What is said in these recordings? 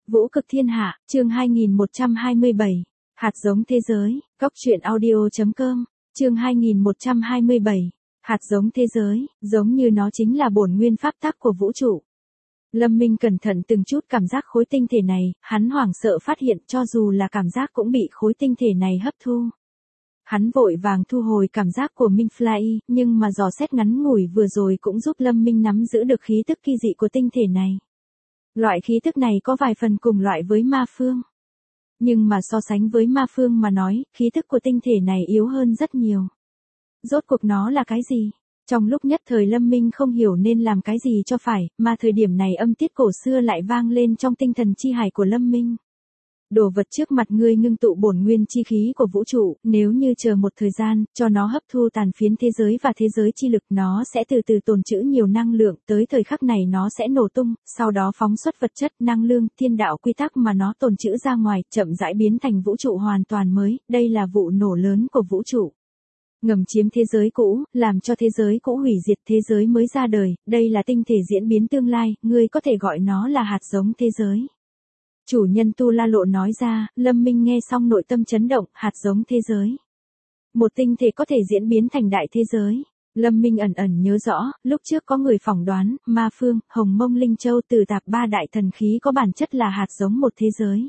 Vũ cực thiên hạ, chương 2127. Hạt giống thế giới, góc truyện audio.com, chương 2127. Hạt giống thế giới, giống như nó chính là bổn nguyên pháp tắc của vũ trụ. Lâm Minh cẩn thận từng chút cảm giác khối tinh thể này, hắn hoảng sợ phát hiện cho dù là cảm giác cũng bị khối tinh thể này hấp thu. Hắn vội vàng thu hồi cảm giác của Minh Fly, nhưng mà dò xét ngắn ngủi vừa rồi cũng giúp Lâm Minh nắm giữ được khí tức kỳ dị của tinh thể này. Loại khí tức này có vài phần cùng loại với ma phương. Nhưng mà so sánh với ma phương mà nói, khí tức của tinh thể này yếu hơn rất nhiều. Rốt cuộc nó là cái gì? Trong lúc nhất thời Lâm Minh không hiểu nên làm cái gì cho phải, mà thời điểm này âm tiết cổ xưa lại vang lên trong tinh thần chi hải của Lâm Minh. Đồ vật trước mặt ngươi ngưng tụ bổn nguyên chi khí của vũ trụ, nếu như chờ một thời gian, cho nó hấp thu tàn phiến thế giới và thế giới chi lực, nó sẽ từ từ tồn trữ nhiều năng lượng, tới thời khắc này nó sẽ nổ tung, sau đó phóng xuất vật chất, năng lượng, thiên đạo quy tắc mà nó tồn trữ ra ngoài, chậm rãi biến thành vũ trụ hoàn toàn mới, đây là vụ nổ lớn của vũ trụ. Ngầm chiếm thế giới cũ, làm cho thế giới cũ hủy diệt, thế giới mới ra đời, đây là tinh thể diễn biến tương lai, ngươi có thể gọi nó là hạt giống thế giới. Chủ nhân Tu La Lộ nói ra, Lâm Minh nghe xong nội tâm chấn động, hạt giống thế giới. Một tinh thể có thể diễn biến thành đại thế giới. Lâm Minh ẩn ẩn nhớ rõ, lúc trước có người phỏng đoán, Ma Phương, Hồng Mông Linh Châu từ tạp ba đại thần khí có bản chất là hạt giống một thế giới.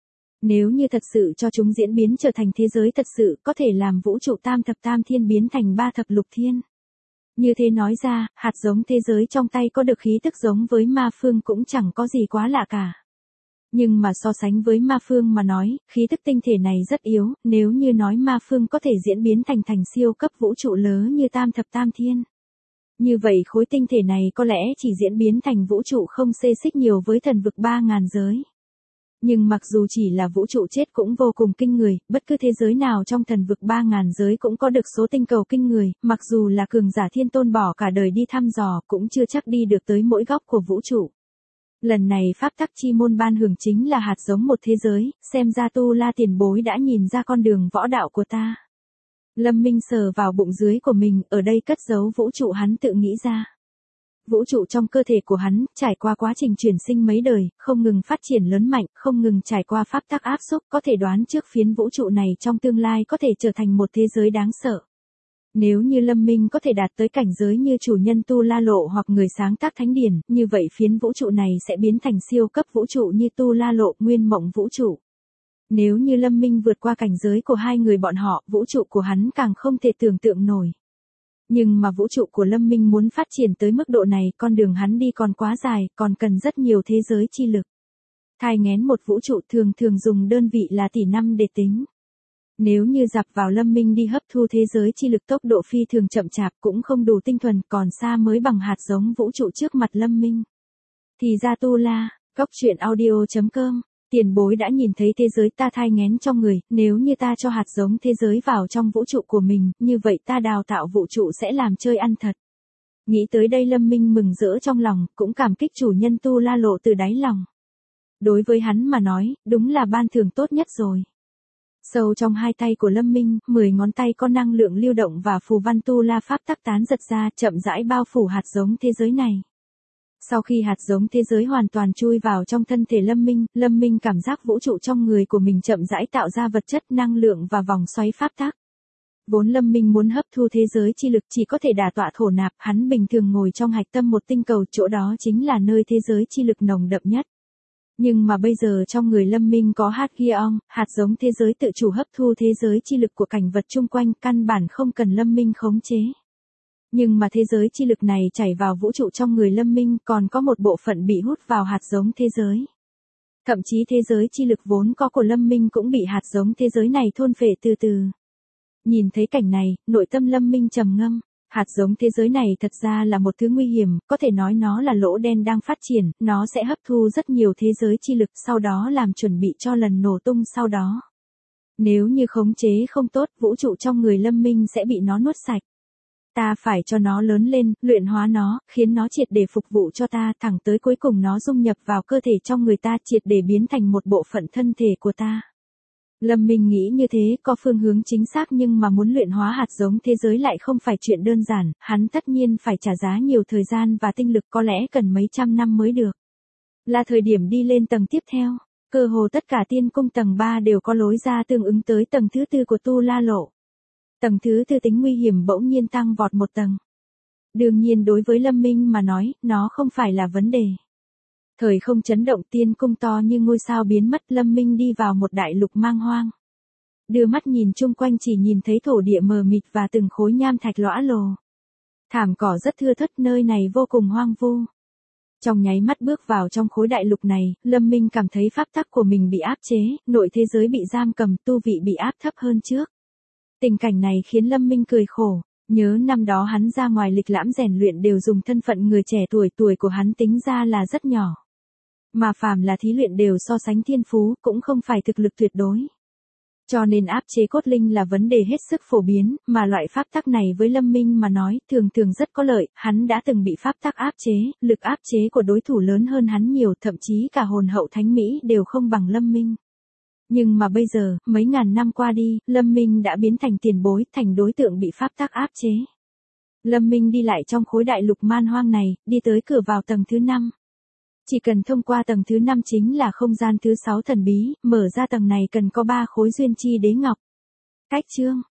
Nếu như thật sự cho chúng diễn biến trở thành thế giới thật sự, có thể làm vũ trụ tam thập tam thiên biến thành ba thập lục thiên. Như thế nói ra, hạt giống thế giới trong tay có được khí tức giống với Ma Phương cũng chẳng có gì quá lạ cả. Nhưng mà so sánh với ma phương mà nói, khí tức tinh thể này rất yếu, nếu như nói ma phương có thể diễn biến thành siêu cấp vũ trụ lớn như tam thập tam thiên. Như vậy khối tinh thể này có lẽ chỉ diễn biến thành vũ trụ không xê xích nhiều với thần vực 3.000 giới. Nhưng mặc dù chỉ là vũ trụ chết cũng vô cùng kinh người, bất cứ thế giới nào trong thần vực 3.000 giới cũng có được số tinh cầu kinh người, mặc dù là cường giả thiên tôn bỏ cả đời đi thăm dò cũng chưa chắc đi được tới mỗi góc của vũ trụ. Lần này pháp tắc chi môn ban hưởng chính là hạt giống một thế giới, xem ra Tu La tiền bối đã nhìn ra con đường võ đạo của ta. Lâm Minh sờ vào bụng dưới của mình, ở đây cất giấu vũ trụ hắn tự nghĩ ra. Vũ trụ trong cơ thể của hắn, trải qua quá trình chuyển sinh mấy đời, không ngừng phát triển lớn mạnh, không ngừng trải qua pháp tắc áp xúc, có thể đoán trước phiến vũ trụ này trong tương lai có thể trở thành một thế giới đáng sợ. Nếu như Lâm Minh có thể đạt tới cảnh giới như chủ nhân Tu La Lộ hoặc người sáng tác thánh điển, như vậy phiến vũ trụ này sẽ biến thành siêu cấp vũ trụ như Tu La Lộ, nguyên mộng vũ trụ. Nếu như Lâm Minh vượt qua cảnh giới của hai người bọn họ, vũ trụ của hắn càng không thể tưởng tượng nổi. Nhưng mà vũ trụ của Lâm Minh muốn phát triển tới mức độ này, con đường hắn đi còn quá dài, còn cần rất nhiều thế giới chi lực. Thai nghén một vũ trụ thường dùng đơn vị là tỷ năm để tính. Nếu như dạp vào Lâm Minh đi hấp thu thế giới chi lực tốc độ phi thường chậm chạp cũng không đủ tinh thuần, còn xa mới bằng hạt giống vũ trụ trước mặt Lâm Minh. Thì ra Tu La, góc truyện audio.com, tiền bối đã nhìn thấy thế giới ta thai nghén trong người, nếu như ta cho hạt giống thế giới vào trong vũ trụ của mình, như vậy ta đào tạo vũ trụ sẽ làm chơi ăn thật. Nghĩ tới đây Lâm Minh mừng rỡ trong lòng, cũng cảm kích chủ nhân Tu La Lộ từ đáy lòng. Đối với hắn mà nói, đúng là ban thưởng tốt nhất rồi. Sâu trong hai tay của Lâm Minh, 10 ngón tay có năng lượng lưu động và phù văn Tu La pháp tắc tán giật ra, chậm rãi bao phủ hạt giống thế giới này. Sau khi hạt giống thế giới hoàn toàn chui vào trong thân thể Lâm Minh cảm giác vũ trụ trong người của mình chậm rãi tạo ra vật chất, năng lượng và vòng xoáy pháp tắc. Vốn Lâm Minh muốn hấp thu thế giới chi lực chỉ có thể đả tọa thổ nạp, hắn bình thường ngồi trong hạch tâm một tinh cầu, chỗ đó chính là nơi thế giới chi lực nồng đậm nhất. Nhưng mà bây giờ trong người Lâm Minh có hạt Gion, hạt giống thế giới tự chủ hấp thu thế giới chi lực của cảnh vật chung quanh, căn bản không cần Lâm Minh khống chế. Nhưng mà thế giới chi lực này chảy vào vũ trụ trong người Lâm Minh, còn có một bộ phận bị hút vào hạt giống thế giới. Thậm chí thế giới chi lực vốn có của Lâm Minh cũng bị hạt giống thế giới này thôn phệ từ từ. Nhìn thấy cảnh này, nội tâm Lâm Minh trầm ngâm. Hạt giống thế giới này thật ra là một thứ nguy hiểm, có thể nói nó là lỗ đen đang phát triển, nó sẽ hấp thu rất nhiều thế giới chi lực, sau đó làm chuẩn bị cho lần nổ tung sau đó. Nếu như khống chế không tốt, vũ trụ trong người Lâm Minh sẽ bị nó nuốt sạch. Ta phải cho nó lớn lên, luyện hóa nó, khiến nó triệt để phục vụ cho ta, thẳng tới cuối cùng nó dung nhập vào cơ thể trong người ta, triệt để biến thành một bộ phận thân thể của ta. Lâm Minh nghĩ như thế có phương hướng chính xác, nhưng mà muốn luyện hóa hạt giống thế giới lại không phải chuyện đơn giản, hắn tất nhiên phải trả giá nhiều thời gian và tinh lực, có lẽ cần mấy trăm năm mới được. Là thời điểm đi lên tầng tiếp theo. Cơ hồ tất cả tiên cung tầng 3 đều có lối ra tương ứng tới tầng thứ 4 của Tu La Lộ. Tầng thứ 4 tính nguy hiểm bỗng nhiên tăng vọt một tầng. Đương nhiên đối với Lâm Minh mà nói, nó không phải là vấn đề. Thời không chấn động, tiên cung to như ngôi sao biến mất, Lâm Minh đi vào một đại lục mang hoang. Đưa mắt nhìn chung quanh chỉ nhìn thấy thổ địa mờ mịt và từng khối nham thạch lõa lồ. Thảm cỏ rất thưa thớt, nơi này vô cùng hoang vu. Trong nháy mắt bước vào trong khối đại lục này, Lâm Minh cảm thấy pháp tắc của mình bị áp chế, nội thế giới bị giam cầm, tu vị bị áp thấp hơn trước. Tình cảnh này khiến Lâm Minh cười khổ, nhớ năm đó hắn ra ngoài lịch lãm rèn luyện đều dùng thân phận người trẻ tuổi, tuổi của hắn tính ra là rất nhỏ. Mà phàm là thí luyện đều so sánh thiên phú, cũng không phải thực lực tuyệt đối. Cho nên áp chế cốt linh là vấn đề hết sức phổ biến, mà loại pháp tắc này với Lâm Minh mà nói, thường thường rất có lợi, hắn đã từng bị pháp tắc áp chế, lực áp chế của đối thủ lớn hơn hắn nhiều, thậm chí cả hồn hậu thánh Mỹ đều không bằng Lâm Minh. Nhưng mà bây giờ, mấy ngàn năm qua đi, Lâm Minh đã biến thành tiền bối, thành đối tượng bị pháp tắc áp chế. Lâm Minh đi lại trong khối đại lục man hoang này, đi tới cửa vào tầng thứ 5. Chỉ cần thông qua tầng thứ 5 chính là không gian thứ 6 thần bí, mở ra tầng này cần có 3 khối duyên chi đế ngọc. Cách chương,